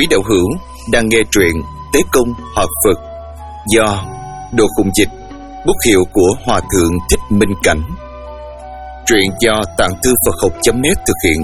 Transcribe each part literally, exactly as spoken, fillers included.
Quý đạo hữu đang nghe truyện Tế Công Hợp Phật do Đồ Khùng Dịch, bút hiệu của Hòa Thượng Thích Minh Cảnh. Truyện do Tạng Thư Phật Học chấm net thực hiện.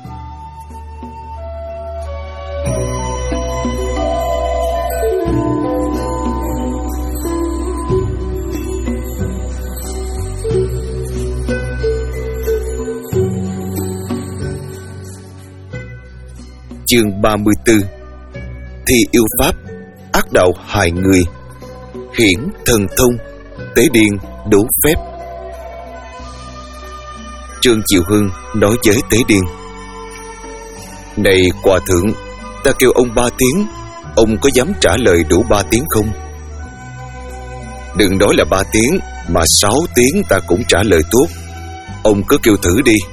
Chương ba mươi tư. Thi yêu pháp, ác đạo hại người, hiển thần thông, tế điên đủ phép. Trương Chiêu Hưng nói với tế điên: "Này hòa thượng, ta kêu ông ba tiếng, ông có dám trả lời đủ ba tiếng không?" "Đừng nói là ba tiếng, mà sáu tiếng ta cũng trả lời tốt. Ông cứ kêu thử đi."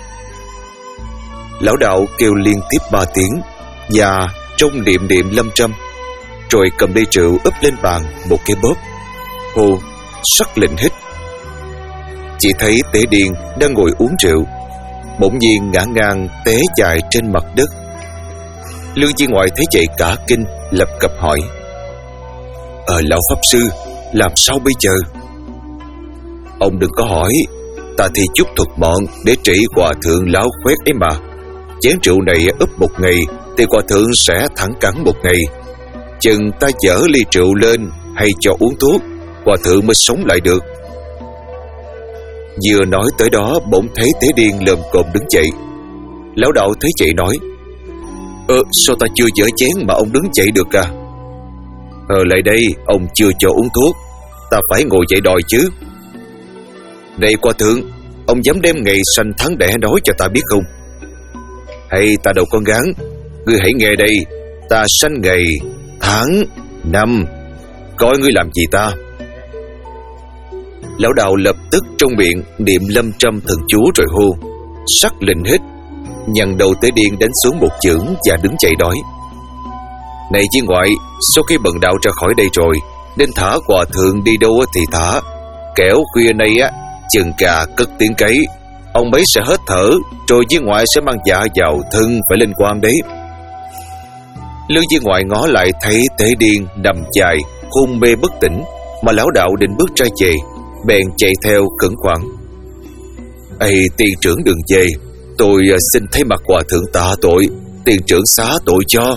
Lão đạo kêu liên tiếp ba tiếng và trong niệm niệm lâm trăm, rồi cầm ly rượu úp lên bàn một cái bóp, hô sắc lệnh hít. Chỉ thấy tế điên đang ngồi uống rượu, bỗng nhiên ngã ngang té dài trên mặt đất. Lương Chi Ngoại thấy vậy cả kinh, lập cập hỏi: Ờ lão pháp sư, làm sao bây giờ?" "Ông đừng có hỏi, ta thì chút thuật mọn để trị hòa thượng lão khoét ấy mà. Chén rượu này úp một ngày thì hòa thượng sẽ thẳng cẳng một ngày. Chừng ta dở ly rượu lên hay cho uống thuốc, hòa thượng mới sống lại được." Vừa nói tới đó, bỗng thấy tế điên lồm cồm đứng dậy. Lão đạo thấy vậy nói: Ơ sao ta chưa dở chén mà ông đứng dậy được à?" "Ờ lại đây, ông chưa cho uống thuốc, ta phải ngồi dậy đòi chứ." "Này hòa thượng, ông dám đem ngày sanh tháng đẻ nói cho ta biết không?" "Hay ta đâu có ngán, ngươi hãy nghe đây, ta sanh ngày, tháng, năm, coi ngươi làm gì ta." Lão đạo lập tức trong miệng niệm lâm trăm thần chú rồi hô sắc lệnh hít, nhằn đầu tế điên đánh xuống một chưởng và đứng dậy nói: "Này Chi Ngoại, sau khi bần đạo ra khỏi đây rồi, nên thả hòa thượng đi đâu thì thả, kẻo khuya nay á, chừng cà cất tiếng cấy, ông ấy sẽ hết thở, rồi Chi Ngoại sẽ mang dạ vào thân phải lên quan đấy." Lương Chi Ngoại ngó lại thấy tế điên nằm dài hôn mê bất tỉnh, mà lão đạo định bước ra về, bèn chạy theo khẩn khoản: "Ây tiền trưởng đừng về, tôi xin thấy mặt hòa thượng tạ tội, tiền trưởng xá tội cho."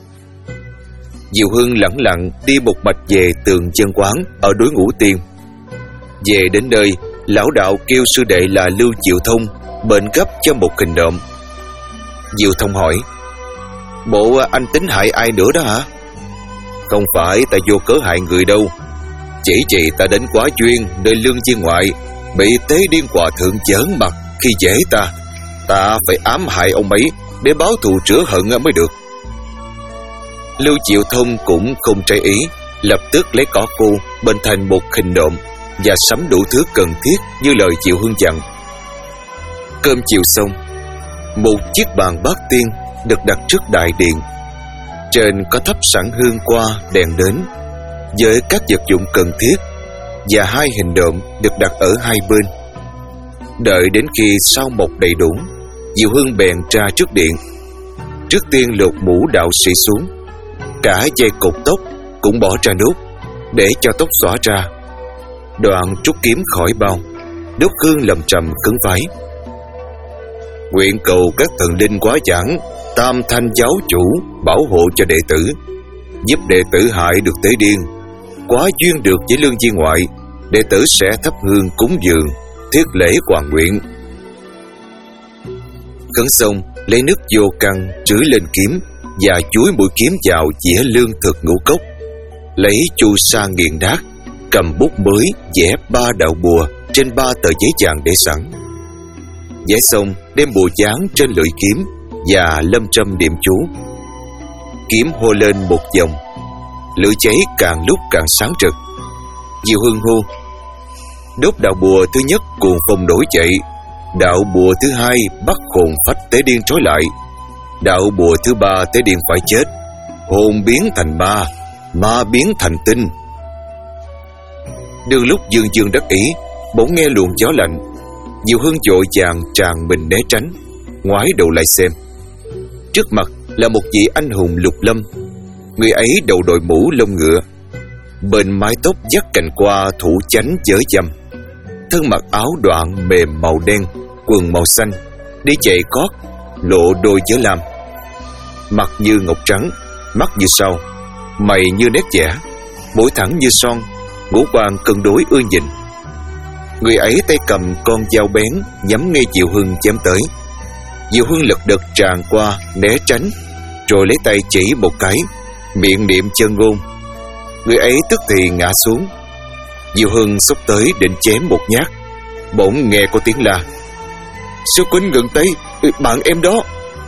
Diệu Hưng lẳng lặng đi một mạch về tường chân quán ở núi Ngũ Tiên. Về đến nơi, lão đạo kêu sư đệ là Lưu Diệu Thông bệnh gấp cho một hình nộm. Diệu Thông hỏi: "Bộ anh tính hại ai nữa đó hả?" "Không phải ta vô cớ hại người đâu, chỉ vì ta đến quá duyên nơi Lương Chi Ngoại bị tế điên hòa thượng giỡn mặt khi dễ ta, ta phải ám hại ông ấy để báo thù rửa hận mới được." Lưu Diệu Thông cũng không trái ý, lập tức lấy cỏ khô bên thành một hình nộm và sắm đủ thứ cần thiết như lời Diệu Hưng dặn. Cơm chiều xong, một chiếc bàn bát tiên được đặt trước đại điện. Trên có thắp sẵn hương qua đèn đến với các vật dụng cần thiết, và hai hình nộm được đặt ở hai bên. Đợi đến khi sao mộc đầy đủ, Diệu Hưng bèn ra trước điện. Trước tiên lột mũ đạo sĩ xuống, cả dây cột tóc cũng bỏ ra nốt để cho tóc xõa ra. Đoạn trút kiếm khỏi bao, đốt hương lầm trầm cứng vái: "Nguyện cầu các thần linh quá giảng, tam thanh giáo chủ bảo hộ cho đệ tử, giúp đệ tử hại được tế điên, quá duyên được với Lương Chi Ngoại, đệ tử sẽ thắp hương cúng dường, thiết lễ hoàn nguyện." Khấn xong, lấy nước vô căn trưới lên kiếm và chúi mũi kiếm vào dĩa lương thực ngũ cốc, lấy chu sa nghiền nát, cầm bút mới vẽ ba đạo bùa trên ba tờ giấy vàng để sẵn. Vẽ xong, đem bùa dán trên lưỡi kiếm và lâm trăm niệm chú. Kiếm hô lên một vòng, lửa cháy càng lúc càng sáng rực. Diệu Hưng hô: "Đốt đạo bùa thứ nhất cuồng phong nổi dậy, đạo bùa thứ hai bắt hồn phách tế điên trói lại, đạo bùa thứ ba tế điên phải chết, hồn biến thành ma, ma biến thành tinh." Đương lúc dương dương đắc ý, bỗng nghe luồng gió lạnh. Diệu Hưng vội vàng tràn mình né tránh, ngoái đầu lại xem. Trước mặt là một vị anh hùng lục lâm. Người ấy đầu đội mũ lông ngựa, bên mái tóc dắt cành qua thủ chánh chới chăm, thân mặc áo đoạn mềm màu đen, quần màu xanh, đi giày cót lộ đôi chớ lam, mặt như ngọc trắng, mắt như sao, mày như nét vẽ, mũi thẳng như son, ngũ quan cân đối ưa nhìn. Người ấy tay cầm con dao bén nhắm ngay Diệu Hưng chém tới. Diệu Hưng lật đật tràn qua né tránh, rồi lấy tay chỉ một cái, miệng niệm chân ngôn. Người ấy tức thì ngã xuống. Diệu Hưng xốc tới định chém một nhát, bỗng nghe có tiếng la: "Sư Quýnh ngừng tay, bạn em đó!"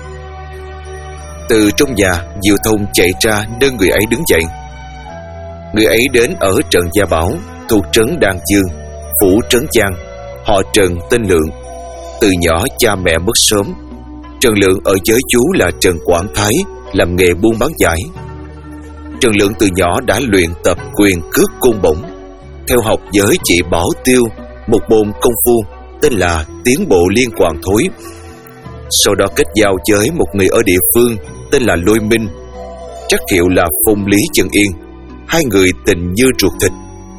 Từ trong nhà, Diệu Thông chạy ra nâng người ấy đứng dậy. Người ấy đến ở Trần Gia Bảo, thuộc trấn Đan Dương, phủ Trấn Giang, họ Trần tên Lượng. Từ nhỏ cha mẹ mất sớm. Trần Lượng ở với chú là Trần Quảng Thái, làm nghề buôn bán giải. Trần Lượng từ nhỏ đã luyện tập quyền cước côn bổng, theo học với chị Bảo Tiêu một môn công phu tên là Tiến Bộ Liên Hoàn Thối. Sau đó kết giao với một người ở địa phương tên là Lôi Minh, trắc hiệu là Phong Lý Trần Yên. Hai người tình như ruột thịt.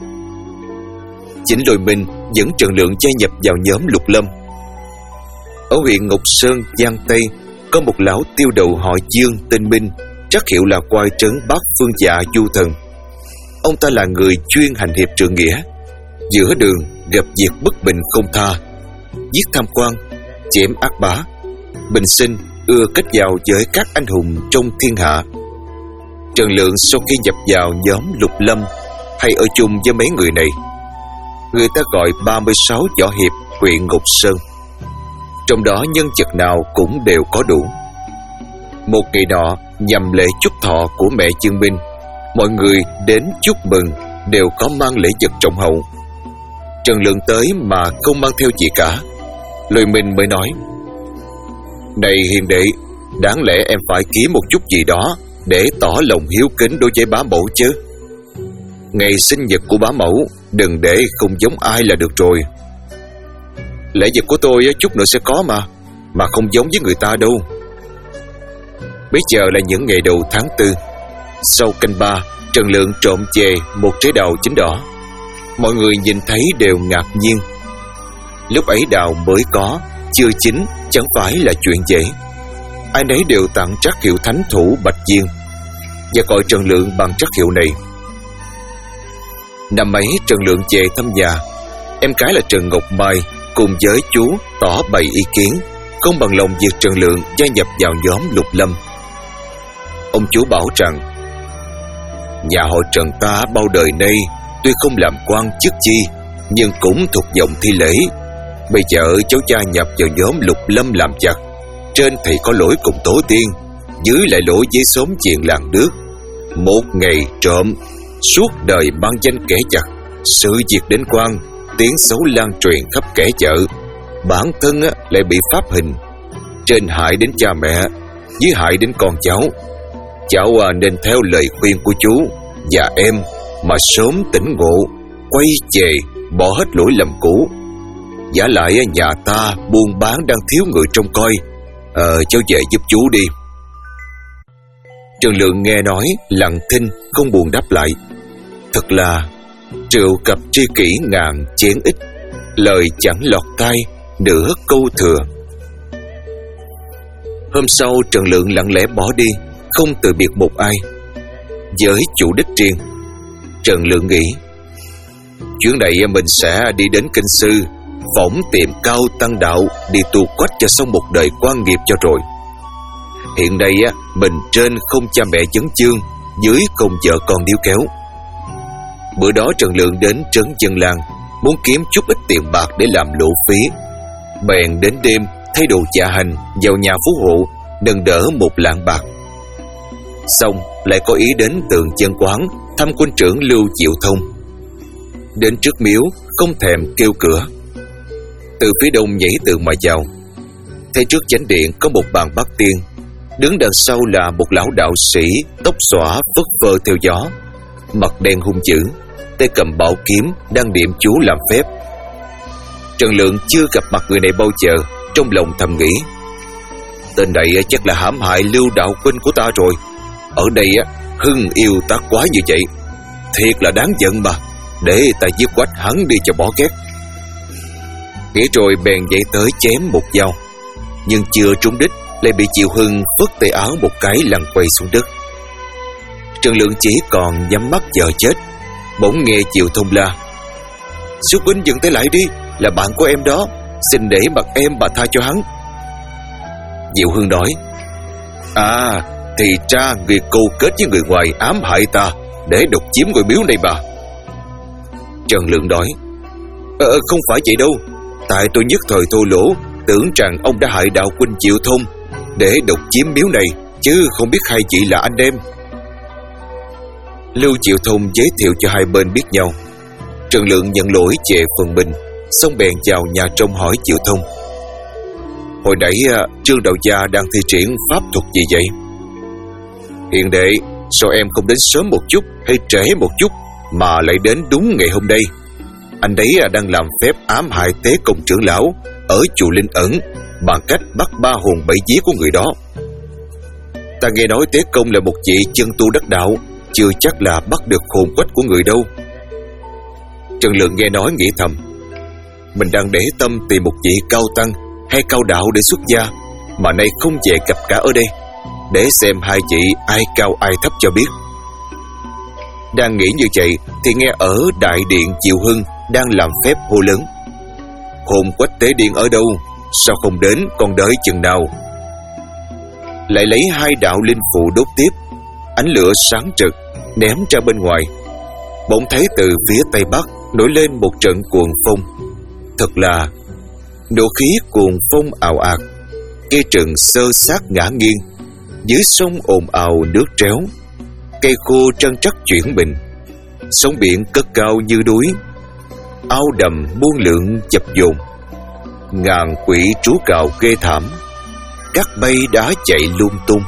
Chính Lôi Minh dẫn Trần Lượng gia nhập vào nhóm Lục Lâm. Ở huyện Ngọc Sơn, Giang Tây, có một lão tiêu đầu họ Dương tên Minh, trắc hiệu là Quai Trấn Bắc Phương Dạ Du Thần. Ông ta là người chuyên hành hiệp trượng nghĩa, giữa đường gặp việc bất bình không tha, giết tham quan, chém ác bá. Bình sinh ưa kết giao với các anh hùng trong thiên hạ. Trần Lượng sau khi nhập vào nhóm Lục Lâm hay ở chung với mấy người này, người ta gọi ba mươi sáu võ hiệp huyện Ngọc Sơn. Trong đó nhân vật nào cũng đều có đủ. Một ngày nọ nhằm lễ chúc thọ của mẹ Dương Minh, mọi người đến chúc mừng đều có mang lễ vật trọng hậu. Trần Lượng tới mà không mang theo gì cả. Lôi Minh mới nói: "Này hiền đệ, đáng lẽ em phải kiếm một chút gì đó để tỏ lòng hiếu kính đối với bá mẫu chứ. Ngày sinh nhật của bá mẫu đừng để không giống ai là được rồi." "Lễ vật của tôi chút nữa sẽ có mà Mà không giống với người ta đâu." Bây giờ là những ngày đầu tháng tư. Sau canh ba, Trần Lượng trộm về một trái đào chín đỏ. Mọi người nhìn thấy đều ngạc nhiên. Lúc ấy đào mới có, chưa chín, chẳng phải là chuyện dễ. Ai nấy đều tặng trắc hiệu thánh thủ Bạch Diên và gọi Trần Lượng bằng trắc hiệu này. Năm ấy Trần Lượng về thăm nhà, em gái là Trần Ngọc Mai cùng với chú tỏ bày ý kiến, không bằng lòng việc Trần Lượng gia nhập vào nhóm Lục Lâm. Ông chú bảo rằng: "Nhà họ Trần ta bao đời nay tuy không làm quan chức chi, nhưng cũng thuộc dòng thi lễ. Bây giờ cháu gia nhập vào nhóm Lục Lâm làm giặc, trên thì có lỗi cùng tổ tiên, dưới lại lỗi với xóm chiền làng nước. Một ngày trộm, suốt đời mang danh kẻ giặc, sự việc đến quan, tiếng xấu lan truyền khắp kẻ chợ, bản thân lại bị pháp hình. Trên hại đến cha mẹ, dưới hại đến con cháu. Cháu nên theo lời khuyên của chú và em mà sớm tỉnh ngộ, quay về bỏ hết lỗi lầm cũ. Giả lại nhà ta buôn bán đang thiếu người trông coi, Ờ cháu về giúp chú đi." Trần Lượng nghe nói lặng thinh, không buồn đáp lại. Thật là rượu cập tri kỷ ngàn chén ít, lời chẳng lọt tai nửa câu thừa. Hôm sau Trần Lượng lặng lẽ bỏ đi, không từ biệt một ai. Với chủ đích riêng, Trần Lượng nghĩ: chuyến này mình sẽ đi đến Kinh Sư, phỏng tiệm Cao Tăng Đạo, đi tu quách cho xong một đời quan nghiệp cho rồi. Hiện nay mình trên không cha mẹ vấn chương, dưới không vợ con níu kéo. Bữa đó Trần Lượng đến trấn Dân Lan, muốn kiếm chút ít tiền bạc để làm lộ phí. Bèn đến đêm thay đồ dạ hành vào nhà phú hộ, nâng đỡ một lạng bạc. Xong lại có ý đến Tường Chân Quán thăm quân trưởng Lưu Diệu Thông. Đến trước miếu không thèm kêu cửa, từ phía đông nhảy tường mà vào. Thấy trước chánh điện có một bàn bát tiên, đứng đằng sau là một lão đạo sĩ tóc xõa phất phơ theo gió, mặt đen hung dữ, tay cầm bảo kiếm đang niệm chú làm phép. Trần Lượng chưa gặp mặt người này bao giờ, trong lòng thầm nghĩ: Tên này chắc là hãm hại Lưu đạo huynh của ta rồi. Ở đây á, Hưng yêu ta quá như vậy, thiệt là đáng giận mà. Để ta giết quách hắn đi cho bỏ két. Nghĩ rồi bèn dậy tới chém một dao, nhưng chưa trúng đích, lại bị Triệu Hưng phất tay áo một cái lăn quay xuống đất. Trần Lượng chỉ còn nhắm mắt chờ chết, bỗng nghe Triệu Thông la: "Sư huynh dừng tay lại đi, là bạn của em đó, xin để mặt em bà tha cho hắn." Diệu Hưng nói: "À, thì ra người câu kết với người ngoài ám hại ta để độc chiếm ngôi miếu này bà." Trần Lượng nói: Ờ không phải vậy đâu, tại tôi nhất thời thô lỗ, tưởng rằng ông đã hại đạo huynh Triệu Thông để độc chiếm miếu này, chứ không biết hai chị là anh em. Lưu Triệu Thông giới thiệu cho hai bên biết nhau. Trần Lượng nhận lỗi về phần mình, xong bèn chào nhà trong hỏi Triệu Thông: "Hồi nãy Trương đạo gia đang thi triển pháp thuật gì vậy?" "Hiền đệ, sao em không đến sớm một chút hay trễ một chút mà lại đến đúng ngày hôm nay? Anh đấy đang làm phép ám hại Tế Công trưởng lão ở chùa Linh Ẩn bằng cách bắt ba hồn bảy vía của người đó. Ta nghe nói Tế Công là một vị chân tu đắc đạo, chưa chắc là bắt được hồn quách của người đâu." Trần Lượng nghe nói nghĩ thầm: mình đang để tâm tìm một vị cao tăng hay cao đạo để xuất gia, mà nay không về gặp cả ở đây, để xem hai chị ai cao ai thấp cho biết. Đang nghĩ như vậy thì nghe ở đại điện Triệu Hưng đang làm phép hô lớn: "Hồn quách tế điện ở đâu? Sao không đến, còn đợi chừng nào?" Lại lấy hai đạo linh phụ đốt tiếp, ánh lửa sáng rực ném ra bên ngoài. Bỗng thấy từ phía tây bắc nổi lên một trận cuồng phong. Thật là nộ khí cuồng phong ào ạt, cây rừng xơ xác ngã nghiêng, dưới sông ồn ào nước tréo, cây khô trân trắc chuyển bình, sóng biển cất cao như núi, ao đầm muôn lượng chập dồn, ngàn quỷ trú cào ghê thảm, cát bay đá chạy lung tung.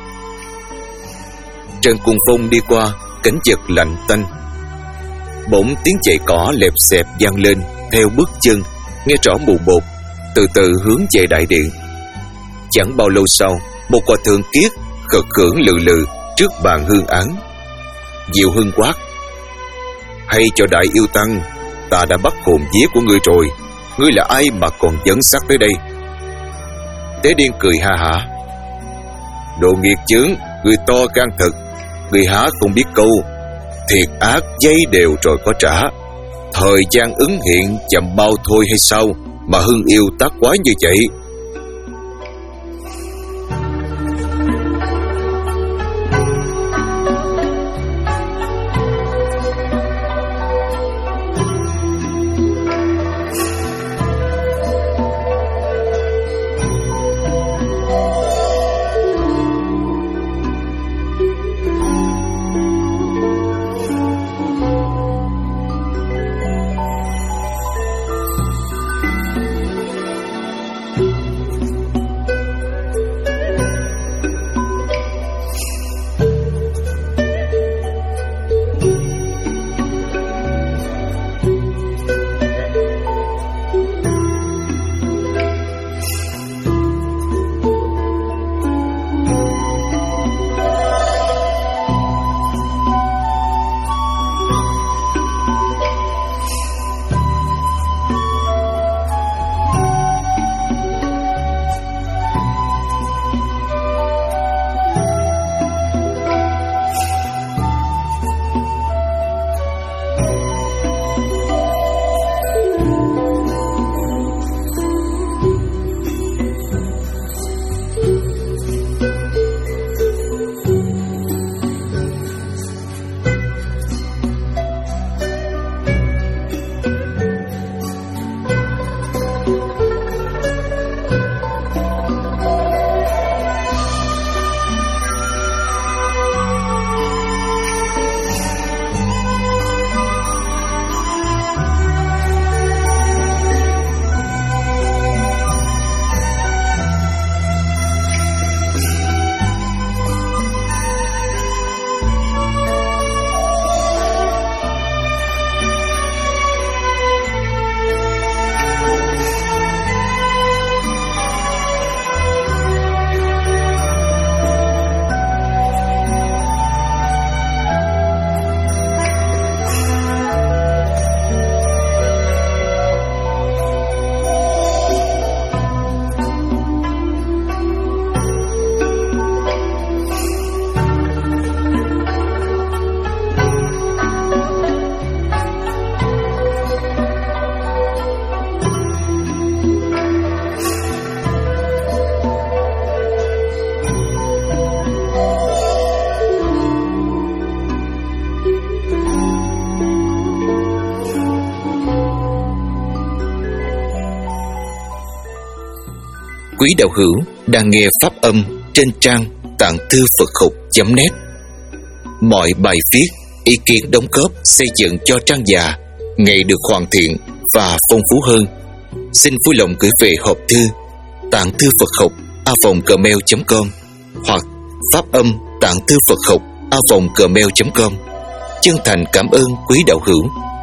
Trận cuồng phong đi qua, cảnh vật lạnh tanh. Bỗng tiếng chạy cỏ lẹp xẹp vang lên theo bước chân, nghe rõ mù một, từ từ hướng về đại điện. Chẳng bao lâu sau, một hòa thượng kiết khật khưởng lừ lừ trước bàn hương án. Diệu Hưng quát: "Hay cho đại yêu tăng, ta đã bắt hồn vía của ngươi rồi, ngươi là ai mà còn dẫn xác tới đây?" Tế Điên cười ha hả: "Đồ nghiệt chướng, ngươi to gan thật, ngươi há không biết câu thiệt ác dây đều rồi có trả, thời gian ứng hiện chậm bao thôi hay sao mà Hưng yêu tác quái như vậy?" Thank you. quý đạo hữu đang nghe pháp âm trên trang tạng thư Phật học chấm net. Mọi bài viết, ý kiến đóng góp xây dựng cho trang già ngày được hoàn thiện và phong phú hơn, xin vui lòng gửi về hộp thư tạng thư Phật học a vòng gmail chấm com hoặc pháp âm tạng thư Phật học a vòng gmail chấm com. Chân thành cảm ơn quý đạo hữu.